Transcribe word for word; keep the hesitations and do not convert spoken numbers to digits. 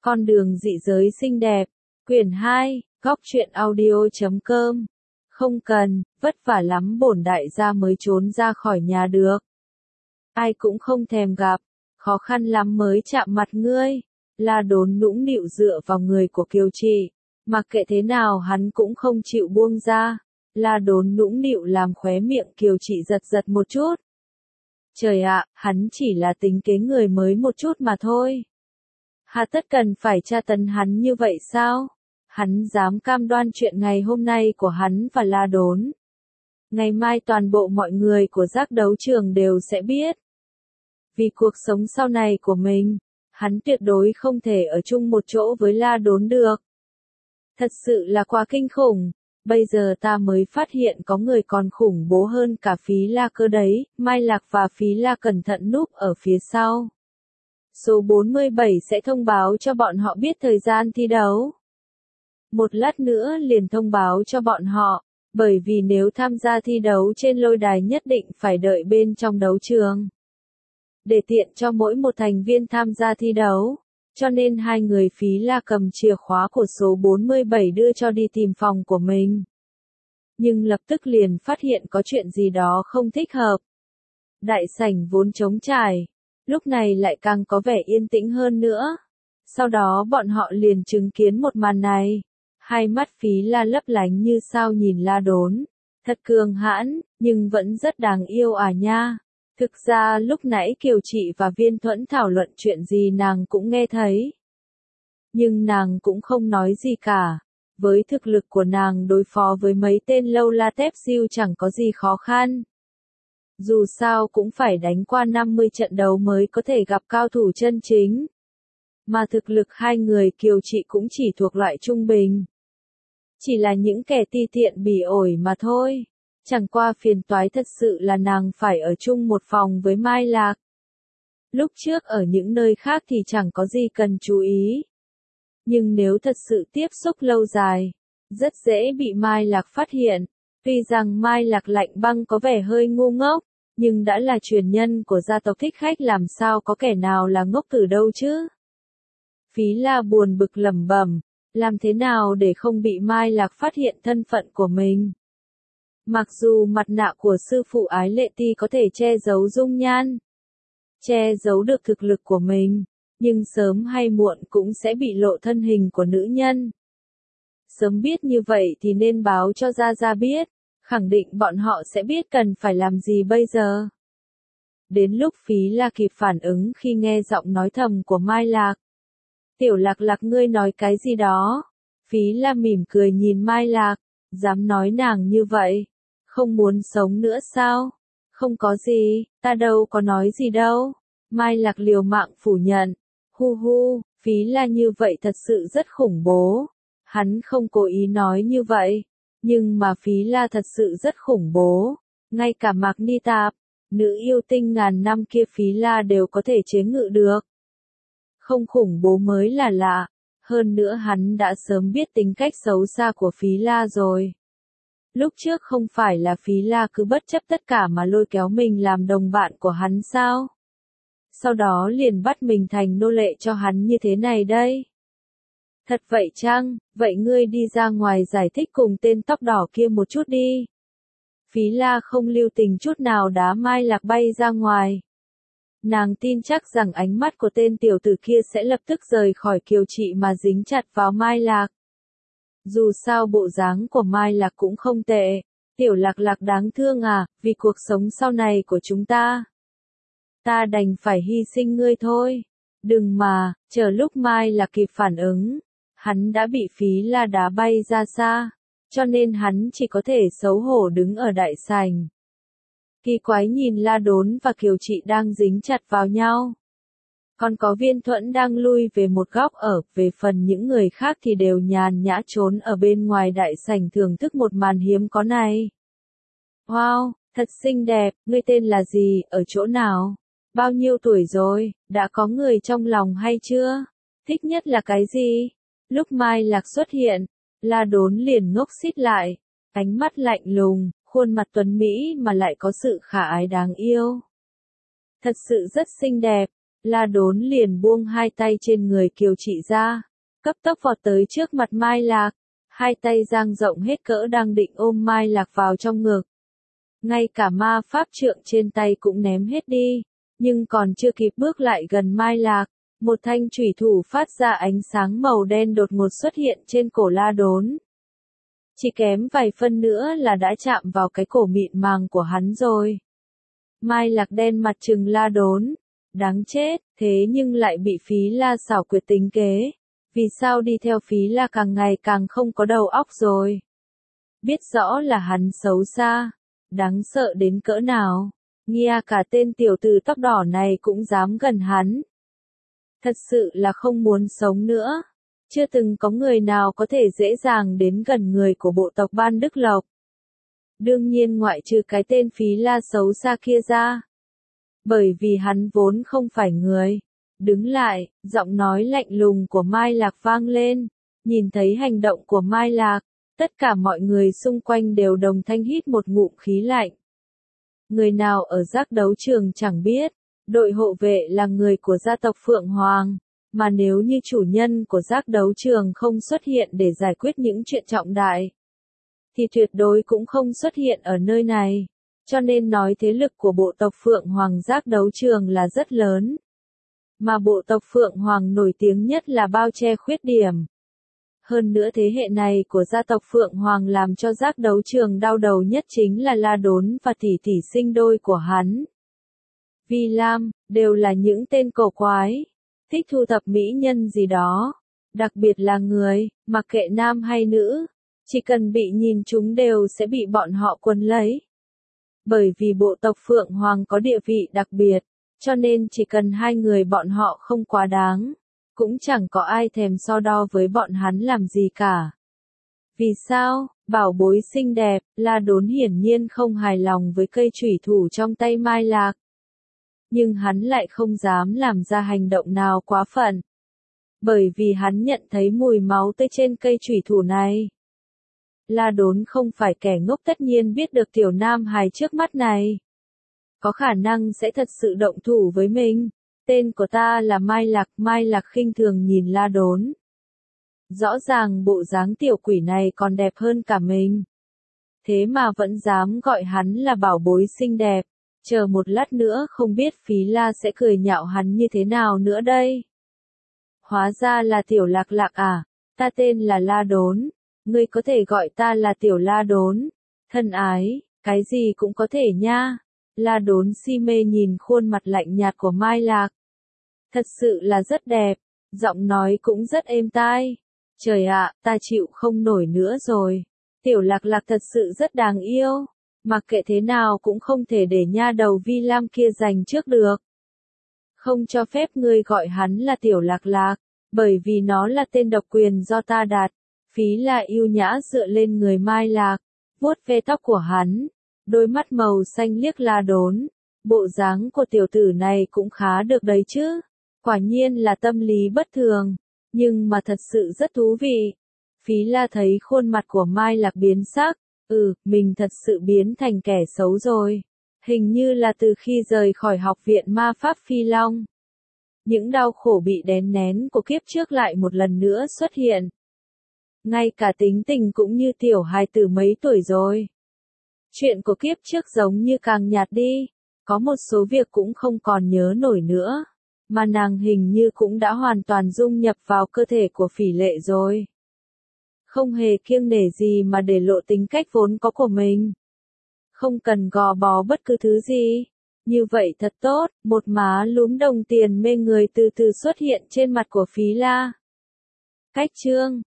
Con đường dị giới xinh đẹp, quyển hai, góc truyện audio chấm com. Không cần, vất vả lắm bổn đại gia mới trốn ra khỏi nhà được. Ai cũng không thèm gặp, khó khăn lắm mới chạm mặt ngươi. La Đốn nũng nịu dựa vào người của Kiều Trị, mặc kệ thế nào hắn cũng không chịu buông ra. La Đốn nũng nịu làm khóe miệng Kiều Trị giật giật một chút. Trời ạ, hắn chỉ là tính kế người mới một chút mà thôi. Hà tất cần phải tra tấn hắn như vậy sao? Hắn dám cam đoan chuyện ngày hôm nay của hắn và La Đốn. Ngày mai toàn bộ mọi người của giác đấu trường đều sẽ biết. Vì cuộc sống sau này của mình, hắn tuyệt đối không thể ở chung một chỗ với La Đốn được. Thật sự là quá kinh khủng. Bây giờ ta mới phát hiện có người còn khủng bố hơn cả Phí La cơ đấy. Mai Lạc và Phí La cẩn thận núp ở phía sau. Số bốn mươi bảy sẽ thông báo cho bọn họ biết thời gian thi đấu. Một lát nữa liền thông báo cho bọn họ, bởi vì nếu tham gia thi đấu trên lôi đài nhất định phải đợi bên trong đấu trường. Để tiện cho mỗi một thành viên tham gia thi đấu, cho nên hai người Phí La cầm chìa khóa của số bốn mươi bảy đưa cho đi tìm phòng của mình. Nhưng lập tức liền phát hiện có chuyện gì đó không thích hợp. Đại sảnh vốn trống trải, lúc này lại càng có vẻ yên tĩnh hơn nữa. Sau đó bọn họ liền chứng kiến một màn này. Hai mắt Phí La lấp lánh như sao nhìn La Đốn. Thật cường hãn, nhưng vẫn rất đáng yêu à nha. Thực ra lúc nãy Kiều Trị và Viên Thuẫn thảo luận chuyện gì nàng cũng nghe thấy. Nhưng nàng cũng không nói gì cả. Với thực lực của nàng đối phó với mấy tên lâu la tép siêu chẳng có gì khó khăn. Dù sao cũng phải đánh qua năm mươi trận đấu mới có thể gặp cao thủ chân chính. Mà thực lực hai người Kiều Trị cũng chỉ thuộc loại trung bình. Chỉ là những kẻ ti tiện bỉ ổi mà thôi. Chẳng qua phiền toái thật sự là nàng phải ở chung một phòng với Mai Lạc. Lúc trước ở những nơi khác thì chẳng có gì cần chú ý. Nhưng nếu thật sự tiếp xúc lâu dài, rất dễ bị Mai Lạc phát hiện. Tuy rằng Mai Lạc lạnh băng có vẻ hơi ngu ngốc, nhưng đã là truyền nhân của gia tộc Thích Khách làm sao có kẻ nào là ngốc từ đâu chứ. Phí La buồn bực lẩm bẩm, làm thế nào để không bị Mai Lạc phát hiện thân phận của mình. Mặc dù mặt nạ của sư phụ Ái Lệ Ti có thể che giấu dung nhan, che giấu được thực lực của mình, nhưng sớm hay muộn cũng sẽ bị lộ thân hình của nữ nhân. Sớm biết như vậy thì nên báo cho Gia Gia biết, khẳng định bọn họ sẽ biết cần phải làm gì bây giờ. Đến lúc Phí La kịp phản ứng khi nghe giọng nói thầm của Mai Lạc. Tiểu Lạc Lạc ngươi nói cái gì đó? Phí La mỉm cười nhìn Mai Lạc, dám nói nàng như vậy, không muốn sống nữa sao? Không có gì, ta đâu có nói gì đâu. Mai Lạc liều mạng phủ nhận, hu hu, Phí La như vậy thật sự rất khủng bố. Hắn không cố ý nói như vậy, nhưng mà Phí La thật sự rất khủng bố. Ngay cả Mạc Ni Tạp, nữ yêu tinh ngàn năm kia Phí La đều có thể chế ngự được. Không khủng bố mới là lạ, hơn nữa hắn đã sớm biết tính cách xấu xa của Phí La rồi. Lúc trước không phải là Phí La cứ bất chấp tất cả mà lôi kéo mình làm đồng bạn của hắn sao? Sau đó liền bắt mình thành nô lệ cho hắn như thế này đây. Thật vậy chăng? Vậy ngươi đi ra ngoài giải thích cùng tên tóc đỏ kia một chút đi. Phí La không lưu tình chút nào đá Mai Lạc bay ra ngoài. Nàng tin chắc rằng ánh mắt của tên tiểu tử kia sẽ lập tức rời khỏi Kiều Trị mà dính chặt vào Mai Lạc. Dù sao bộ dáng của Mai Lạc cũng không tệ. Tiểu Lạc Lạc đáng thương à, vì cuộc sống sau này của chúng ta. Ta đành phải hy sinh ngươi thôi. Đừng mà, chờ lúc Mai Lạc kịp phản ứng. Hắn đã bị Phí La đá bay ra xa. Cho nên hắn chỉ có thể xấu hổ đứng ở đại sảnh. Kỳ quái nhìn La Đốn và Kiều Trị đang dính chặt vào nhau. Còn có Viên Thuẫn đang lui về một góc ở, về phần những người khác thì đều nhàn nhã trốn ở bên ngoài đại sảnh thưởng thức một màn hiếm có này. Wow, thật xinh đẹp, ngươi tên là gì, ở chỗ nào? Bao nhiêu tuổi rồi, đã có người trong lòng hay chưa? Thích nhất là cái gì? Lúc Mai Lạc xuất hiện, La Đốn liền ngốc xít lại, ánh mắt lạnh lùng, khuôn mặt tuấn mỹ mà lại có sự khả ái đáng yêu. Thật sự rất xinh đẹp, La Đốn liền buông hai tay trên người Kiều Trị ra, cấp tốc vọt tới trước mặt Mai Lạc, hai tay dang rộng hết cỡ đang định ôm Mai Lạc vào trong ngực. Ngay cả ma pháp trượng trên tay cũng ném hết đi, nhưng còn chưa kịp bước lại gần Mai Lạc, một thanh chủy thủ phát ra ánh sáng màu đen đột ngột xuất hiện trên cổ La Đốn. Chỉ kém vài phân nữa là đã chạm vào cái cổ mịn màng của hắn rồi. Mai Lạc đen mặt trừng La Đốn, đáng chết, thế nhưng lại bị Phí La xảo quyệt tính kế. Vì sao đi theo Phí La càng ngày càng không có đầu óc rồi? Biết rõ là hắn xấu xa, đáng sợ đến cỡ nào, nghe cả tên tiểu tử tóc đỏ này cũng dám gần hắn. Thật sự là không muốn sống nữa. Chưa từng có người nào có thể dễ dàng đến gần người của bộ tộc Ban Đức Lộc. Đương nhiên ngoại trừ cái tên Phí La xấu xa kia ra. Bởi vì hắn vốn không phải người. Đứng lại, giọng nói lạnh lùng của Mai Lạc vang lên. Nhìn thấy hành động của Mai Lạc, tất cả mọi người xung quanh đều đồng thanh hít một ngụm khí lạnh. Người nào ở giác đấu trường chẳng biết, đội hộ vệ là người của gia tộc Phượng Hoàng, mà nếu như chủ nhân của giác đấu trường không xuất hiện để giải quyết những chuyện trọng đại, thì tuyệt đối cũng không xuất hiện ở nơi này. Cho nên nói thế lực của bộ tộc Phượng Hoàng giác đấu trường là rất lớn. Mà bộ tộc Phượng Hoàng nổi tiếng nhất là bao che khuyết điểm. Hơn nữa thế hệ này của gia tộc Phượng Hoàng làm cho giác đấu trường đau đầu nhất chính là La Đốn và tỷ tỷ sinh đôi của hắn. Vi Lam, đều là những tên cổ quái, thích thu thập mỹ nhân gì đó. Đặc biệt là người, mặc kệ nam hay nữ, chỉ cần bị nhìn chúng đều sẽ bị bọn họ quấn lấy. Bởi vì bộ tộc Phượng Hoàng có địa vị đặc biệt, cho nên chỉ cần hai người bọn họ không quá đáng, cũng chẳng có ai thèm so đo với bọn hắn làm gì cả. Vì sao? Bảo bối xinh đẹp, La Đốn hiển nhiên không hài lòng với cây chủy thủ trong tay Mai Lạc. Nhưng hắn lại không dám làm ra hành động nào quá phận. Bởi vì hắn nhận thấy mùi máu tươi trên cây chủy thủ này. La Đốn không phải kẻ ngốc, tất nhiên biết được tiểu nam hài trước mắt này có khả năng sẽ thật sự động thủ với mình. Tên của ta là Mai Lạc. Mai Lạc khinh thường nhìn La Đốn. Rõ ràng bộ dáng tiểu quỷ này còn đẹp hơn cả mình. Thế mà vẫn dám gọi hắn là bảo bối xinh đẹp. Chờ một lát nữa không biết Phí La sẽ cười nhạo hắn như thế nào nữa đây. Hóa ra là tiểu Lạc Lạc à, ta tên là La Đốn. Ngươi có thể gọi ta là tiểu La Đốn. Thân ái, cái gì cũng có thể nha. La Đốn si mê nhìn khuôn mặt lạnh nhạt của Mai Lạc. Thật sự là rất đẹp, giọng nói cũng rất êm tai. Trời ạ, ta chịu không nổi nữa rồi. Tiểu Lạc Lạc thật sự rất đáng yêu. Mặc kệ thế nào cũng không thể để nha đầu Vi Lam kia giành trước được. Không cho phép ngươi gọi hắn là tiểu Lạc Lạc, bởi vì nó là tên độc quyền do ta đặt. Phí La yêu nhã dựa lên người Mai Lạc, vuốt ve tóc của hắn, đôi mắt màu xanh liếc La Đốn. Bộ dáng của tiểu tử này cũng khá được đấy chứ. Quả nhiên là tâm lý bất thường, nhưng mà thật sự rất thú vị. Phí La thấy khuôn mặt của Mai Lạc biến sắc, ừ, mình thật sự biến thành kẻ xấu rồi. Hình như là từ khi rời khỏi học viện ma pháp Phi Long. Những đau khổ bị đè nén của kiếp trước lại một lần nữa xuất hiện. Ngay cả tính tình cũng như tiểu hài tử mấy tuổi rồi. Chuyện của kiếp trước giống như càng nhạt đi, có một số việc cũng không còn nhớ nổi nữa, mà nàng hình như cũng đã hoàn toàn dung nhập vào cơ thể của Phỉ Lệ rồi. Không hề kiêng nể gì mà để lộ tính cách vốn có của mình. Không cần gò bó bất cứ thứ gì. Như vậy thật tốt, một má lúm đồng tiền mê người từ từ xuất hiện trên mặt của Phí La. Cách chương